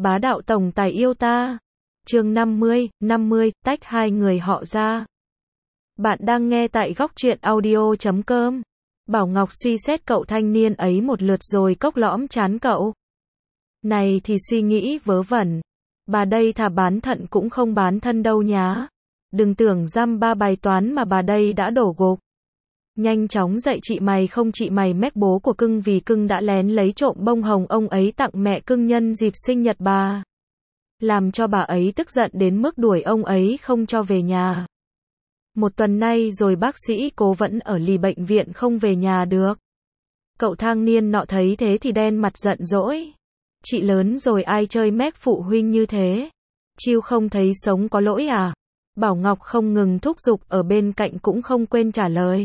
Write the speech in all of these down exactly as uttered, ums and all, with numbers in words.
Bá đạo tổng tài yêu ta. Chương năm mươi, năm mươi, tách hai người họ ra. Bạn đang nghe tại góc truyện audio chấm com. Bảo Ngọc suy xét cậu thanh niên ấy một lượt rồi cốc lõm chán cậu. Này thì suy nghĩ vớ vẩn. Bà đây thà bán thận cũng không bán thân đâu nhá. Đừng tưởng dăm ba bài toán mà bà đây đã đổ gục. Nhanh chóng dạy chị mày không chị mày mách bố của cưng vì cưng đã lén lấy trộm bông hồng ông ấy tặng mẹ cưng nhân dịp sinh nhật bà. Làm cho bà ấy tức giận đến mức đuổi ông ấy không cho về nhà. Một tuần nay rồi bác sĩ cố vẫn ở lì bệnh viện không về nhà được. Cậu thang niên nọ thấy thế thì đen mặt giận dỗi. Chị lớn rồi ai chơi mép phụ huynh như thế? Chiêu không thấy sống có lỗi à? Bảo Ngọc không ngừng thúc giục ở bên cạnh cũng không quên trả lời.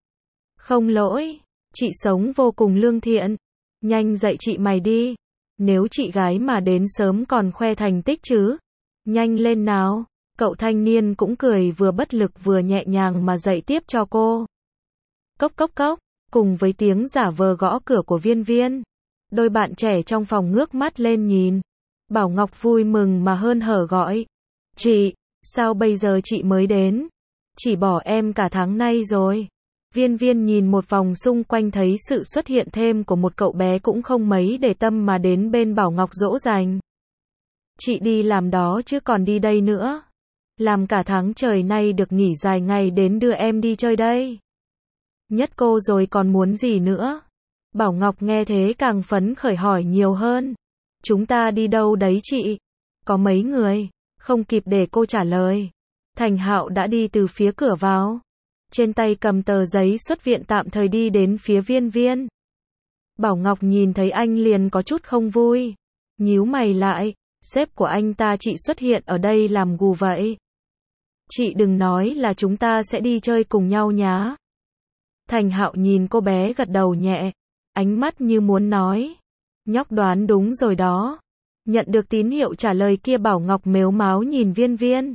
Không lỗi, chị sống vô cùng lương thiện. Nhanh dạy chị mày đi. Nếu chị gái mà đến sớm còn khoe thành tích chứ. Nhanh lên nào. Cậu thanh niên cũng cười vừa bất lực vừa nhẹ nhàng mà dạy tiếp cho cô. Cốc cốc cốc, cùng với tiếng giả vờ gõ cửa của Viên Viên. Đôi bạn trẻ trong phòng ngước mắt lên nhìn. Bảo Ngọc vui mừng mà hơn hở gọi. Chị, sao bây giờ chị mới đến? Chỉ bỏ em cả tháng nay rồi. Viên Viên nhìn một vòng xung quanh thấy sự xuất hiện thêm của một cậu bé cũng không mấy để tâm mà đến bên Bảo Ngọc dỗ dành. Chị đi làm đó chứ còn đi đây nữa. Làm cả tháng trời nay được nghỉ dài ngày đến đưa em đi chơi đây. Nhất cô rồi còn muốn gì nữa? Bảo Ngọc nghe thế càng phấn khởi hỏi nhiều hơn. Chúng ta đi đâu đấy chị? Có mấy người? Không kịp để cô trả lời. Thành Hạo đã đi từ phía cửa vào. Trên tay cầm tờ giấy xuất viện tạm thời đi đến phía Viên Viên. Bảo Ngọc nhìn thấy anh liền có chút không vui. Nhíu mày lại, sếp của anh ta chị xuất hiện ở đây làm gù vậy. Chị đừng nói là chúng ta sẽ đi chơi cùng nhau nhá. Thành Hạo nhìn cô bé gật đầu nhẹ, ánh mắt như muốn nói. Nhóc đoán đúng rồi đó. Nhận được tín hiệu trả lời kia Bảo Ngọc mếu máo nhìn Viên Viên.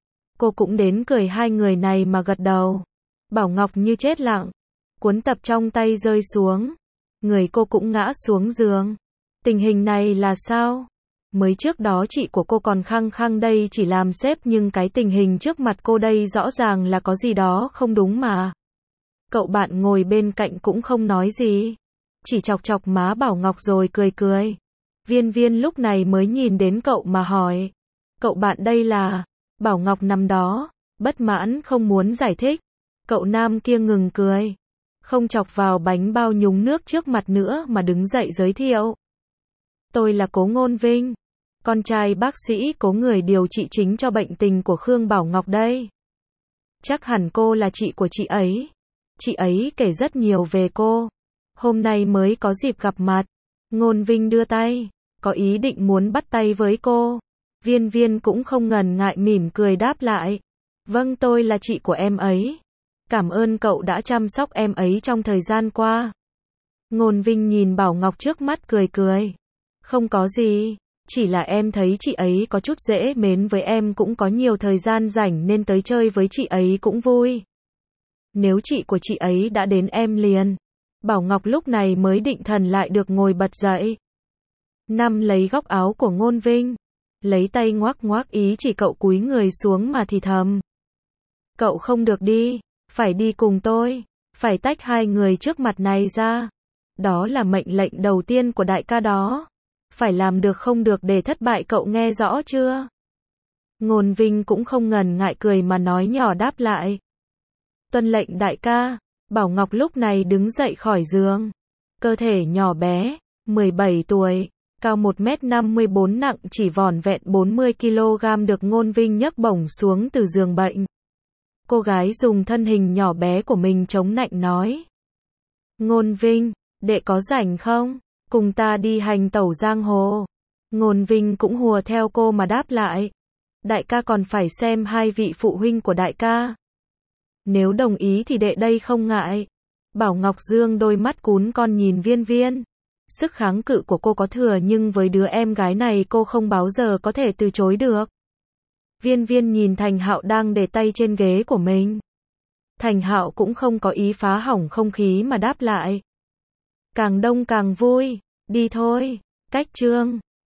Cô cũng đến cười hai người này mà gật đầu. Bảo Ngọc như chết lặng. Cuốn tập trong tay rơi xuống. Người cô cũng ngã xuống giường. Tình hình này là sao? Mới trước đó chị của cô còn khăng khăng đây chỉ làm sếp nhưng cái tình hình trước mặt cô đây rõ ràng là có gì đó không đúng mà. Cậu bạn ngồi bên cạnh cũng không nói gì. Chỉ chọc chọc má Bảo Ngọc rồi cười cười. Viên Viên lúc này mới nhìn đến cậu mà hỏi. Cậu bạn đây là... Bảo Ngọc nằm đó, bất mãn không muốn giải thích. Cậu nam kia ngừng cười. Không chọc vào bánh bao nhúng nước trước mặt nữa mà đứng dậy giới thiệu. Tôi là Cố Ngôn Vinh. Con trai bác sĩ Cố người điều trị chính cho bệnh tình của Khương Bảo Ngọc đây. Chắc hẳn cô là chị của chị ấy. Chị ấy kể rất nhiều về cô. Hôm nay mới có dịp gặp mặt. Ngôn Vinh đưa tay. Có ý định muốn bắt tay với cô. Viên Viên cũng không ngần ngại mỉm cười đáp lại. Vâng tôi là chị của em ấy. Cảm ơn cậu đã chăm sóc em ấy trong thời gian qua. Ngôn Vinh nhìn Bảo Ngọc trước mắt cười cười. Không có gì, chỉ là em thấy chị ấy có chút dễ mến với em cũng có nhiều thời gian rảnh nên tới chơi với chị ấy cũng vui. Nếu chị của chị ấy đã đến em liền. Bảo Ngọc lúc này mới định thần lại được ngồi bật dậy. Năm lấy góc áo của Ngôn Vinh. Lấy tay ngoác ngoác ý chỉ cậu cúi người xuống mà thì thầm. Cậu không được đi, phải đi cùng tôi, phải tách hai người trước mặt này ra. Đó là mệnh lệnh đầu tiên của đại ca đó. Phải làm được không được để thất bại cậu nghe rõ chưa? Ngôn Vinh cũng không ngần ngại cười mà nói nhỏ đáp lại. Tuân lệnh đại ca. Bảo Ngọc lúc này đứng dậy khỏi giường. Cơ thể nhỏ bé, mười bảy tuổi. Cao một mét năm mươi bốn nặng chỉ vỏn vẹn bốn mươi ki lô gam được Ngôn Vinh nhấc bổng xuống từ giường bệnh. Cô gái dùng thân hình nhỏ bé của mình chống nạnh nói. Ngôn Vinh, đệ có rảnh không? Cùng ta đi hành tẩu giang hồ. Ngôn Vinh cũng hùa theo cô mà đáp lại. Đại ca còn phải xem hai vị phụ huynh của đại ca. Nếu đồng ý thì đệ đây không ngại. Bảo Ngọc dương đôi mắt cún con nhìn Viên Viên. Sức kháng cự của cô có thừa nhưng với đứa em gái này cô không bao giờ có thể từ chối được. Viên Viên nhìn Thành Hạo đang để tay trên ghế của mình. Thành Hạo cũng không có ý phá hỏng không khí mà đáp lại. Càng đông càng vui, đi thôi, cách chương.